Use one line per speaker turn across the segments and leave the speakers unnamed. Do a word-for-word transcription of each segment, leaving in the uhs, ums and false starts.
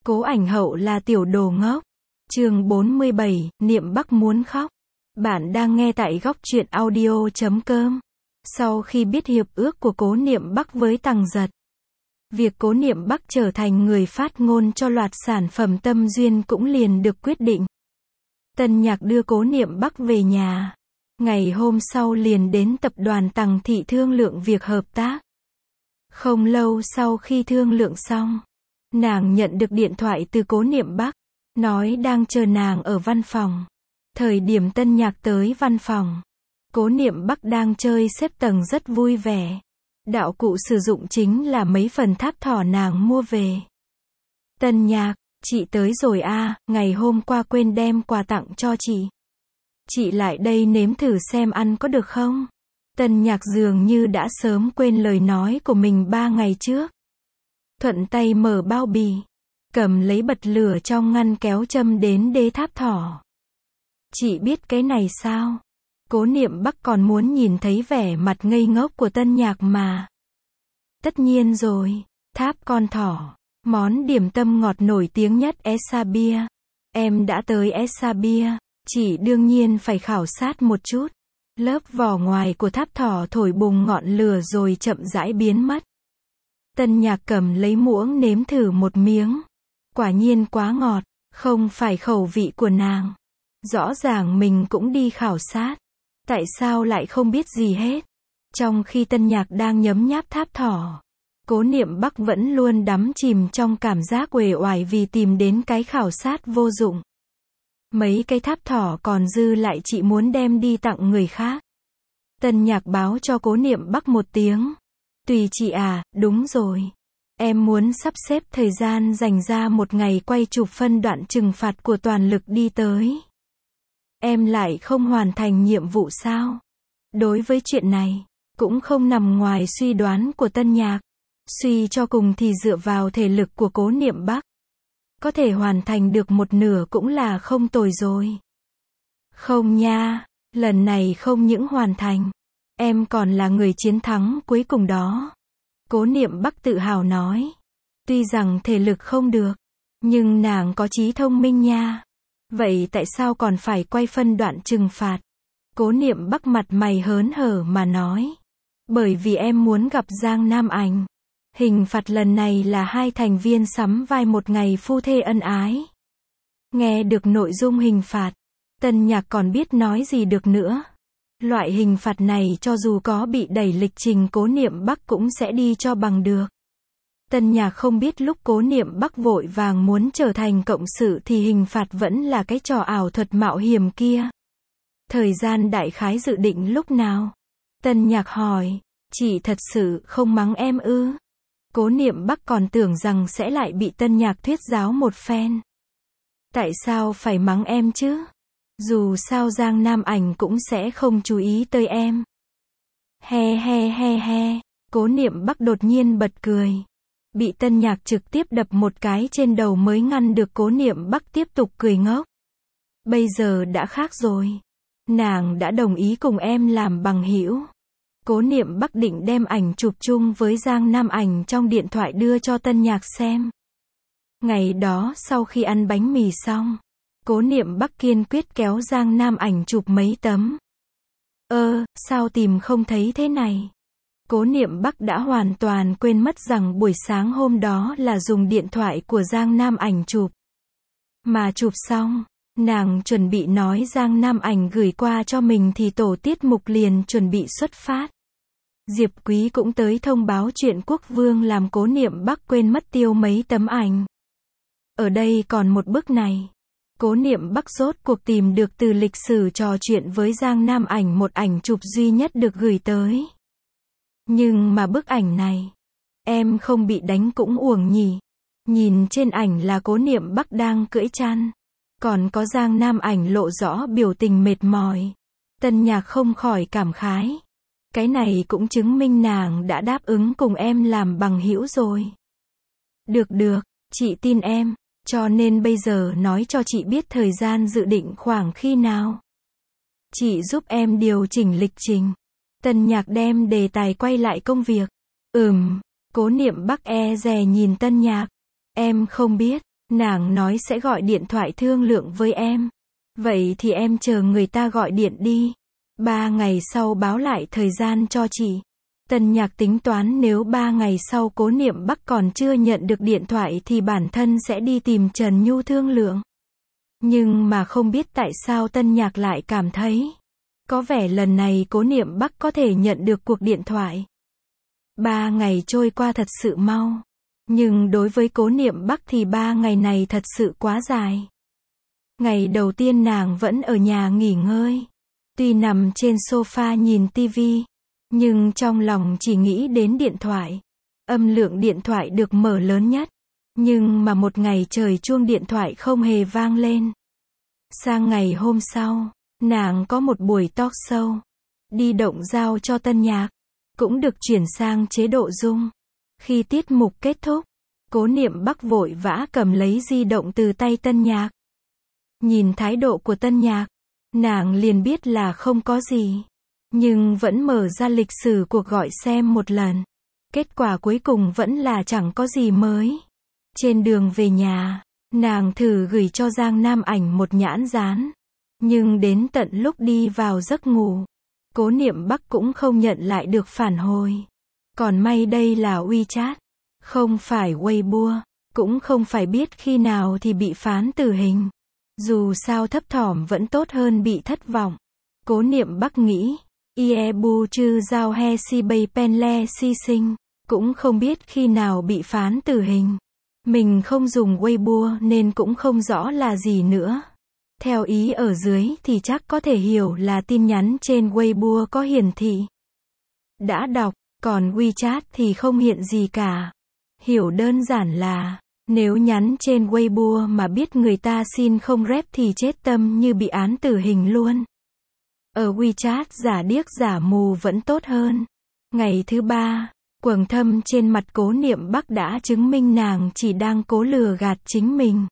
Cố Ảnh Hậu là tiểu đồ ngốc. Chương bốn mươi bảy, Niệm Bắc muốn khóc. Bạn đang nghe tại góc truyện audio chấm com. Sau khi biết hiệp ước của Cố Niệm Bắc với Tằng Giật, việc Cố Niệm Bắc trở thành người phát ngôn cho loạt sản phẩm Tâm Duyên cũng liền được quyết định. Tân Nhạc đưa Cố Niệm Bắc về nhà. Ngày hôm sau liền đến tập đoàn Tằng Thị thương lượng việc hợp tác. Không lâu sau khi thương lượng xong, nàng nhận được điện thoại từ Cố Niệm Bắc, nói đang chờ nàng ở văn phòng. Thời điểm Tân Nhạc tới văn phòng, Cố Niệm Bắc đang chơi xếp tầng rất vui vẻ. Đạo cụ sử dụng chính là mấy phần tháp thỏ nàng mua về. Tân Nhạc, chị tới rồi a, ngày hôm qua quên đem quà tặng cho chị. Chị lại đây nếm thử xem ăn có được không? Tân Nhạc dường như đã sớm quên lời nói của mình ba ngày trước. Thuận tay mở bao bì, cầm lấy bật lửa trong ngăn kéo châm đến đế tháp thỏ. Chị biết cái này sao? Cố Niệm Bắc còn muốn nhìn thấy vẻ mặt ngây ngốc của Tân Nhạc mà. Tất nhiên rồi, tháp con thỏ, món điểm tâm ngọt nổi tiếng nhất Esa Bia. Em đã tới Esa Bia, chị đương nhiên phải khảo sát một chút. Lớp vỏ ngoài của tháp thỏ thổi bùng ngọn lửa rồi chậm rãi biến mất. Tân Nhạc cầm lấy muỗng nếm thử một miếng. Quả nhiên quá ngọt, không phải khẩu vị của nàng. Rõ ràng mình cũng đi khảo sát. Tại sao lại không biết gì hết? Trong khi Tân Nhạc đang nhấm nháp tháp thỏ, Cố Niệm Bắc vẫn luôn đắm chìm trong cảm giác uể oải vì tìm đến cái khảo sát vô dụng. Mấy cái tháp thỏ còn dư lại chị muốn đem đi tặng người khác. Tân Nhạc báo cho Cố Niệm Bắc một tiếng. Tùy chị à, đúng rồi. Em muốn sắp xếp thời gian dành ra một ngày quay chụp phân đoạn trừng phạt của Toàn Lực đi tới. Em lại không hoàn thành nhiệm vụ sao? Đối với chuyện này, cũng không nằm ngoài suy đoán của Tân Nhạc. Suy cho cùng thì dựa vào thể lực của Cố Niệm Bắc, có thể hoàn thành được một nửa cũng là không tồi rồi. Không nha, lần này không những hoàn thành, em còn là người chiến thắng cuối cùng đó. Cố Niệm Bắc tự hào nói. Tuy rằng thể lực không được, nhưng nàng có trí thông minh nha. Vậy tại sao còn phải quay phân đoạn trừng phạt? Cố Niệm Bắc mặt mày hớn hở mà nói. Bởi vì em muốn gặp Giang Nam Ảnh. Hình phạt lần này là hai thành viên sắm vai một ngày phu thê ân ái. Nghe được nội dung hình phạt, Tân Nhạc còn biết nói gì được nữa. Loại hình phạt này cho dù có bị đẩy lịch trình Cố Niệm Bắc cũng sẽ đi cho bằng được. Tân Nhạc không biết lúc Cố Niệm Bắc vội vàng muốn trở thành cộng sự thì hình phạt vẫn là cái trò ảo thuật mạo hiểm kia. Thời gian đại khái dự định lúc nào? Tân Nhạc hỏi. Chị thật sự không mắng em ư? Cố Niệm Bắc còn tưởng rằng sẽ lại bị Tân Nhạc thuyết giáo một phen. Tại sao phải mắng em chứ? Dù sao Giang Nam Ảnh cũng sẽ không chú ý tới em. He he he he. Cố Niệm Bắc đột nhiên bật cười. Bị Tân Nhạc trực tiếp đập một cái trên đầu mới ngăn được Cố Niệm Bắc tiếp tục cười ngốc. Bây giờ đã khác rồi. Nàng đã đồng ý cùng em làm bằng hữu. Cố Niệm Bắc định đem ảnh chụp chung với Giang Nam Ảnh trong điện thoại đưa cho Tân Nhạc xem. Ngày đó sau khi ăn bánh mì xong, Cố Niệm Bắc kiên quyết kéo Giang Nam Ảnh chụp mấy tấm. Ơ, sao tìm không thấy thế này? Cố Niệm Bắc đã hoàn toàn quên mất rằng buổi sáng hôm đó là dùng điện thoại của Giang Nam Ảnh chụp. Mà chụp xong, nàng chuẩn bị nói Giang Nam Ảnh gửi qua cho mình thì tổ tiết mục liền chuẩn bị xuất phát. Diệp Quý cũng tới thông báo chuyện Quốc Vương làm Cố Niệm Bắc quên mất tiêu mấy tấm ảnh. Ở đây còn một bức này. Cố Niệm Bắc rốt cuộc tìm được từ lịch sử trò chuyện với Giang Nam Ảnh một ảnh chụp duy nhất được gửi tới. Nhưng mà bức ảnh này, em không bị đánh cũng uổng nhỉ. Nhìn trên ảnh là Cố Niệm Bắc đang cưỡi chăn. Còn có Giang Nam Ảnh lộ rõ biểu tình mệt mỏi. Tân Nhạc không khỏi cảm khái. Cái này cũng chứng minh nàng đã đáp ứng cùng em làm bằng hữu rồi. Được được, chị tin em. Cho nên bây giờ nói cho chị biết thời gian dự định khoảng khi nào. Chị giúp em điều chỉnh lịch trình. Tân Nhạc đem đề tài quay lại công việc. Ừm, Cố Niệm Bắc e dè nhìn Tân Nhạc. Em không biết, Nàng nói sẽ gọi điện thoại thương lượng với em. Vậy thì em chờ người ta gọi điện đi. Ba ngày sau báo lại thời gian cho chị. Tân Nhạc tính toán nếu ba ngày sau Cố Niệm Bắc còn chưa nhận được điện thoại thì bản thân sẽ đi tìm Trần Nhu thương lượng. Nhưng mà không biết tại sao Tân Nhạc lại cảm thấy có vẻ lần này Cố Niệm Bắc có thể nhận được cuộc điện thoại. Ba ngày trôi qua thật sự mau. Nhưng đối với Cố Niệm Bắc thì ba ngày này thật sự quá dài. Ngày đầu tiên nàng vẫn ở nhà nghỉ ngơi. Tuy nằm trên sofa nhìn tivi, nhưng trong lòng chỉ nghĩ đến điện thoại. Âm lượng điện thoại được mở lớn nhất. Nhưng mà một ngày trời chuông điện thoại không hề vang lên. Sang ngày hôm sau, nàng có một buổi talk show. Đi động giao cho Tân Nhạc. Cũng được chuyển sang chế độ Zoom. Khi tiết mục kết thúc, Cố Niệm Bắc vội vã cầm lấy di động từ tay Tân Nhạc. Nhìn thái độ của Tân Nhạc, nàng liền biết là không có gì. Nhưng vẫn mở ra lịch sử cuộc gọi xem một lần. Kết quả cuối cùng vẫn là chẳng có gì mới. Trên đường về nhà, nàng thử gửi cho Giang Nam Ảnh một nhãn dán. Nhưng đến tận lúc đi vào giấc ngủ, Cố Niệm Bắc cũng không nhận lại được phản hồi. Còn may đây là WeChat, không phải Weibo, cũng không phải biết khi nào thì bị phán tử hình. Dù sao thấp thỏm vẫn tốt hơn bị thất vọng. Cố Niệm Bắc nghĩ, ie bu chư giao he si bay pen le si sinh, cũng không biết khi nào bị phán tử hình. Mình không dùng Weibo nên cũng không rõ là gì nữa. Theo ý ở dưới thì chắc có thể hiểu là tin nhắn trên Weibo có hiển thị đã đọc, còn WeChat thì không hiện gì cả. Hiểu đơn giản là, nếu nhắn trên Weibo mà biết người ta xin không rep thì chết tâm như bị án tử hình luôn. Ở WeChat giả điếc giả mù vẫn tốt hơn. Ngày thứ ba, quầng thâm trên mặt Cố Niệm Bắc đã chứng minh nàng chỉ đang cố lừa gạt chính mình.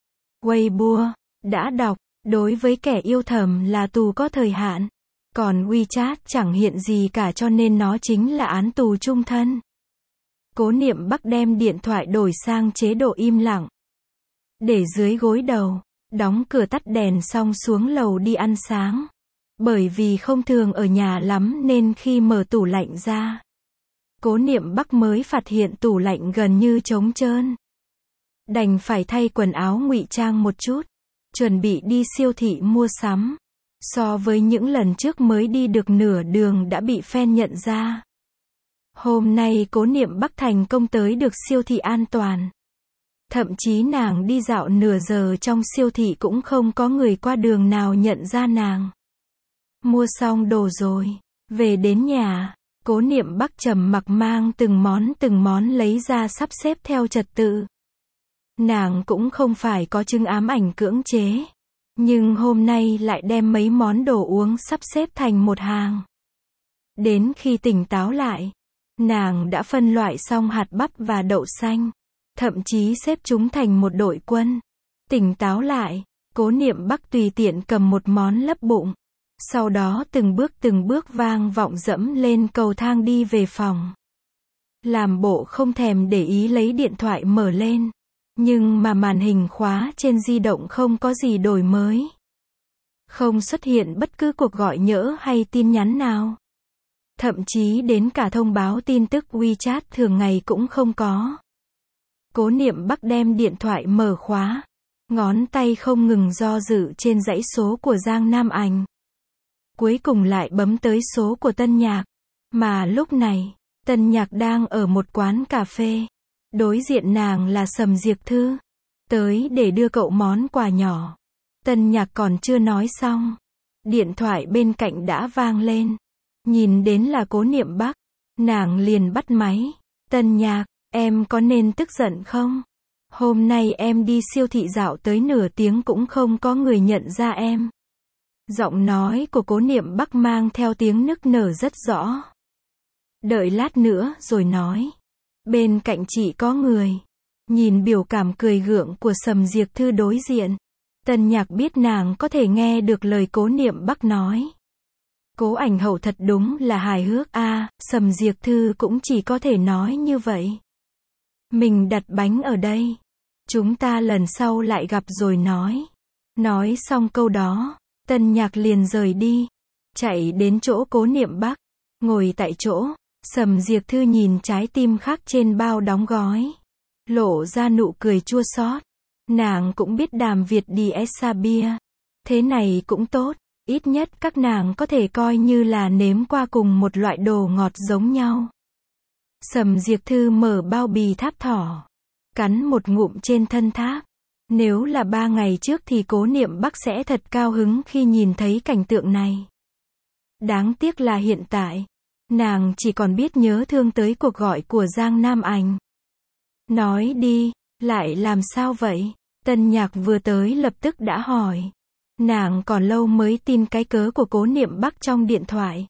Weibo, đã đọc, đối với kẻ yêu thầm là tù có thời hạn. Còn WeChat chẳng hiện gì cả cho nên nó chính là án tù chung thân. Cố Niệm Bắc đem điện thoại đổi sang chế độ im lặng. Để dưới gối đầu, đóng cửa tắt đèn xong xuống lầu đi ăn sáng. Bởi vì không thường ở nhà lắm nên khi mở tủ lạnh ra, Cố Niệm Bắc mới phát hiện tủ lạnh gần như trống trơn. Đành phải thay quần áo ngụy trang một chút, chuẩn bị đi siêu thị mua sắm. So với những lần trước mới đi được nửa đường đã bị fan nhận ra. Hôm nay Cố Niệm Bắc thành công tới được siêu thị an toàn. Thậm chí nàng đi dạo nửa giờ trong siêu thị cũng không có người qua đường nào nhận ra nàng. Mua xong đồ rồi, về đến nhà, Cố Niệm Bắc trầm mặc mang từng món từng món lấy ra sắp xếp theo trật tự. Nàng cũng không phải có chứng ám ảnh cưỡng chế. Nhưng hôm nay lại đem mấy món đồ uống sắp xếp thành một hàng. Đến khi tỉnh táo lại, nàng đã phân loại xong hạt bắp và đậu xanh. Thậm chí xếp chúng thành một đội quân. Tỉnh táo lại, Cố Niệm Bắc tùy tiện cầm một món lấp bụng. Sau đó từng bước từng bước vang vọng dẫm lên cầu thang đi về phòng. Làm bộ không thèm để ý lấy điện thoại mở lên. Nhưng mà màn hình khóa trên di động không có gì đổi mới. Không xuất hiện bất cứ cuộc gọi nhỡ hay tin nhắn nào. Thậm chí đến cả thông báo tin tức WeChat thường ngày cũng không có. Cố Niệm Bắc đem điện thoại mở khóa. Ngón tay không ngừng do dự trên dãy số của Giang Nam Ảnh. Cuối cùng lại bấm tới số của Tân Nhạc. Mà lúc này, Tân Nhạc đang ở một quán cà phê. Đối diện nàng là Sầm Diệp Thư. Tới để đưa cậu món quà nhỏ. Tân Nhạc còn chưa nói xong. Điện thoại bên cạnh đã vang lên. Nhìn đến là Cố Niệm Bắc. Nàng liền bắt máy. Tân Nhạc, em có nên tức giận không? Hôm nay em đi siêu thị dạo tới nửa tiếng cũng không có người nhận ra em. Giọng nói của Cố Niệm Bắc mang theo tiếng nức nở rất rõ. Đợi lát nữa rồi nói. Bên cạnh chị có người. Nhìn biểu cảm cười gượng của Sầm Diệp Thư đối diện. Tân Nhạc biết nàng có thể nghe được lời Cố Niệm Bắc nói. Cố Ảnh Hậu thật đúng là hài hước a, à, Sầm Diệp Thư cũng chỉ có thể nói như vậy. Mình đặt bánh ở đây. Chúng ta lần sau lại gặp rồi nói. Nói xong câu đó, Tân Nhạc liền rời đi. Chạy đến chỗ Cố Niệm Bắc. Ngồi tại chỗ, Sầm Diệp Thư nhìn trái tim khác trên bao đóng gói. Lộ ra nụ cười chua xót. Nàng cũng biết Đàm Việt đi essa bia. Thế này cũng tốt. Ít nhất các nàng có thể coi như là nếm qua cùng một loại đồ ngọt giống nhau. Sầm Diệp Thư mở bao bì tháp thỏ. Cắn một ngụm trên thân tháp. Nếu là ba ngày trước thì Cố Niệm Bắc sẽ thật cao hứng khi nhìn thấy cảnh tượng này. Đáng tiếc là hiện tại, nàng chỉ còn biết nhớ thương tới cuộc gọi của Giang Nam Ảnh. Nói đi, lại làm sao vậy? Tân Nhạc vừa tới lập tức đã hỏi. Nàng còn lâu mới tin cái cớ của Cố Niệm Bắc trong điện thoại.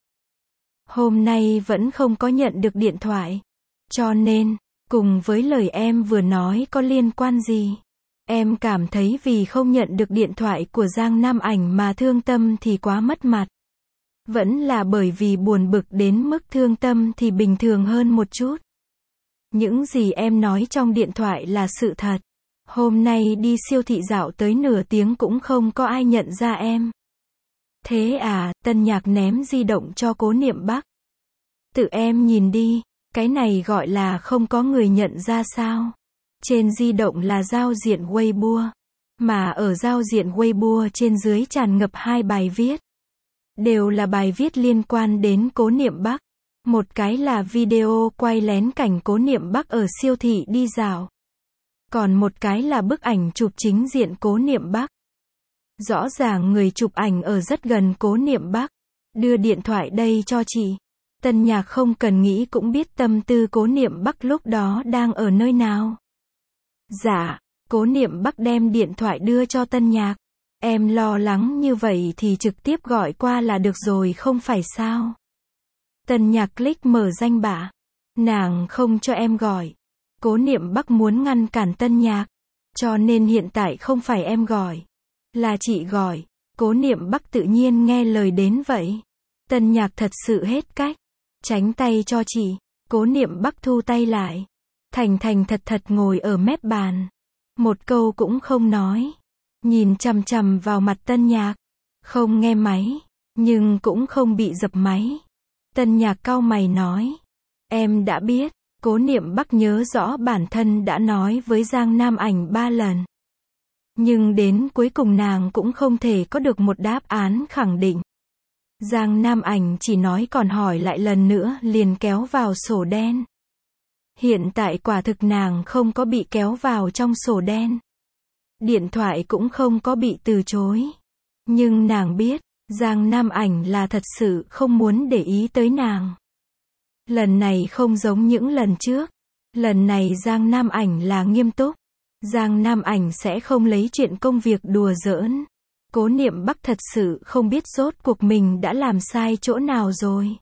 Hôm nay vẫn không có nhận được điện thoại. Cho nên, cùng với lời em vừa nói có liên quan gì? Em cảm thấy vì không nhận được điện thoại của Giang Nam Ảnh mà thương tâm thì quá mất mặt. Vẫn là bởi vì buồn bực đến mức thương tâm thì bình thường hơn một chút. Những gì em nói trong điện thoại là sự thật. Hôm nay đi siêu thị dạo tới nửa tiếng cũng không có ai nhận ra em. Thế à? Tân Nhạc ném di động cho Cố Niệm Bắc. Tự em nhìn đi, cái này gọi là không có người nhận ra sao? Trên di động là giao diện Weibo, mà ở giao diện Weibo trên dưới tràn ngập hai bài viết. Đều là bài viết liên quan đến Cố Niệm Bắc. Một cái là video quay lén cảnh Cố Niệm Bắc ở siêu thị đi dạo. Còn một cái là bức ảnh chụp chính diện Cố Niệm Bắc. Rõ ràng người chụp ảnh ở rất gần Cố Niệm Bắc. Đưa điện thoại đây cho chị. Tân Nhạc không cần nghĩ cũng biết tâm tư Cố Niệm Bắc lúc đó đang ở nơi nào. Dạ, Cố Niệm Bắc đem điện thoại đưa cho Tân Nhạc. Em lo lắng như vậy thì trực tiếp gọi qua là được rồi không phải sao? Tân Nhạc click mở danh bạ. Nàng không cho em gọi. Cố Niệm Bắc muốn ngăn cản Tân Nhạc. Cho nên hiện tại không phải em gọi. Là chị gọi. Cố Niệm Bắc tự nhiên nghe lời đến vậy. Tân Nhạc thật sự hết cách. Tránh tay cho chị. Cố Niệm Bắc thu tay lại. Thành thành thật thật ngồi ở mép bàn. Một câu cũng không nói. Nhìn chằm chằm vào mặt Tân Nhạc. Không nghe máy. Nhưng cũng không bị dập máy. Tân Nhạc cau mày nói. Em đã biết. Cố Niệm Bắc nhớ rõ bản thân đã nói với Giang Nam Ảnh ba lần. Nhưng đến cuối cùng nàng cũng không thể có được một đáp án khẳng định. Giang Nam Ảnh chỉ nói còn hỏi lại lần nữa liền kéo vào sổ đen. Hiện tại quả thực nàng không có bị kéo vào trong sổ đen. Điện thoại cũng không có bị từ chối. Nhưng nàng biết, Giang Nam Ảnh là thật sự không muốn để ý tới nàng. Lần này không giống những lần trước. Lần này Giang Nam Ảnh là nghiêm túc. Giang Nam Ảnh sẽ không lấy chuyện công việc đùa giỡn. Cố Niệm Bắc thật sự không biết rốt cuộc mình đã làm sai chỗ nào rồi.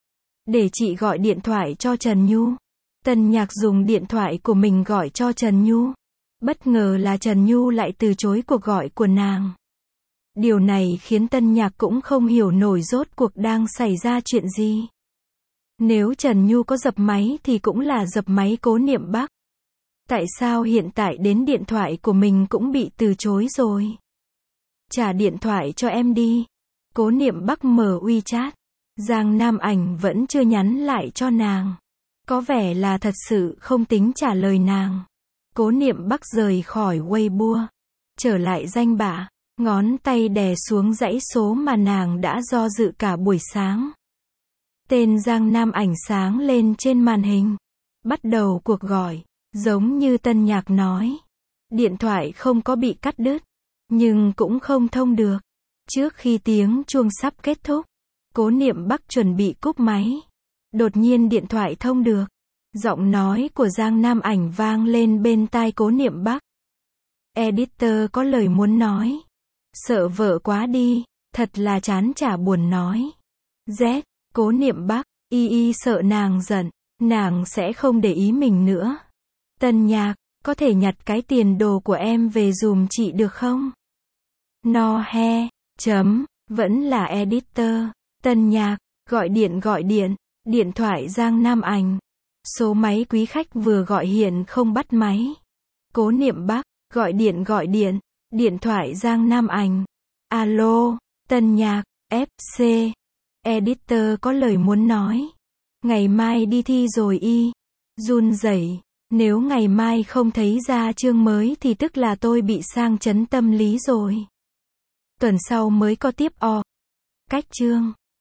Để chị gọi điện thoại cho Trần Nhu. Tân Nhạc dùng điện thoại của mình gọi cho Trần Nhu. Bất ngờ là Trần Nhu lại từ chối cuộc gọi của nàng. Điều này khiến Tân Nhạc cũng không hiểu nổi rốt cuộc đang xảy ra chuyện gì. Nếu Trần Nhu có dập máy thì cũng là dập máy Cố Niệm Bắc. Tại sao hiện tại đến điện thoại của mình cũng bị từ chối rồi? Trả điện thoại cho em đi. Cố Niệm Bắc mở WeChat. Giang Nam Ảnh vẫn chưa nhắn lại cho nàng. Có vẻ là thật sự không tính trả lời nàng. Cố Niệm Bắc rời khỏi Weibo. Trở lại danh bạ. Ngón tay đè xuống dãy số mà nàng đã do dự cả buổi sáng. Tên Giang Nam Ảnh sáng lên trên màn hình. Bắt đầu cuộc gọi. Giống như Tân Nhạc nói. Điện thoại không có bị cắt đứt. Nhưng cũng không thông được. Trước khi tiếng chuông sắp kết thúc. Cố Niệm Bắc chuẩn bị cúp máy. Đột nhiên điện thoại thông được. Giọng nói của Giang Nam Ảnh vang lên bên tai Cố Niệm Bắc. Editor có lời muốn nói. Sợ vợ quá đi. Thật là chán chả buồn nói. Z. Cố Niệm Bắc. Y y sợ nàng giận. Nàng sẽ không để ý mình nữa. Tân Nhạc. Có thể nhặt cái tiền đồ của em về dùm chị được không? No he. Chấm. Vẫn là editor. Tân Nhạc. Gọi điện gọi điện. Điện thoại Giang Nam Ảnh. Số máy quý khách vừa gọi hiện không bắt máy. Cố Niệm Bắc, gọi điện gọi điện, điện thoại Giang Nam Ảnh. Alo, Tân Nhạc, ép xê. Editor có lời muốn nói. Ngày mai đi thi rồi y. Run rẩy. Nếu ngày mai không thấy ra chương mới thì tức là tôi bị sang chấn tâm lý rồi. Tuần sau mới có tiếp o. Cách chương.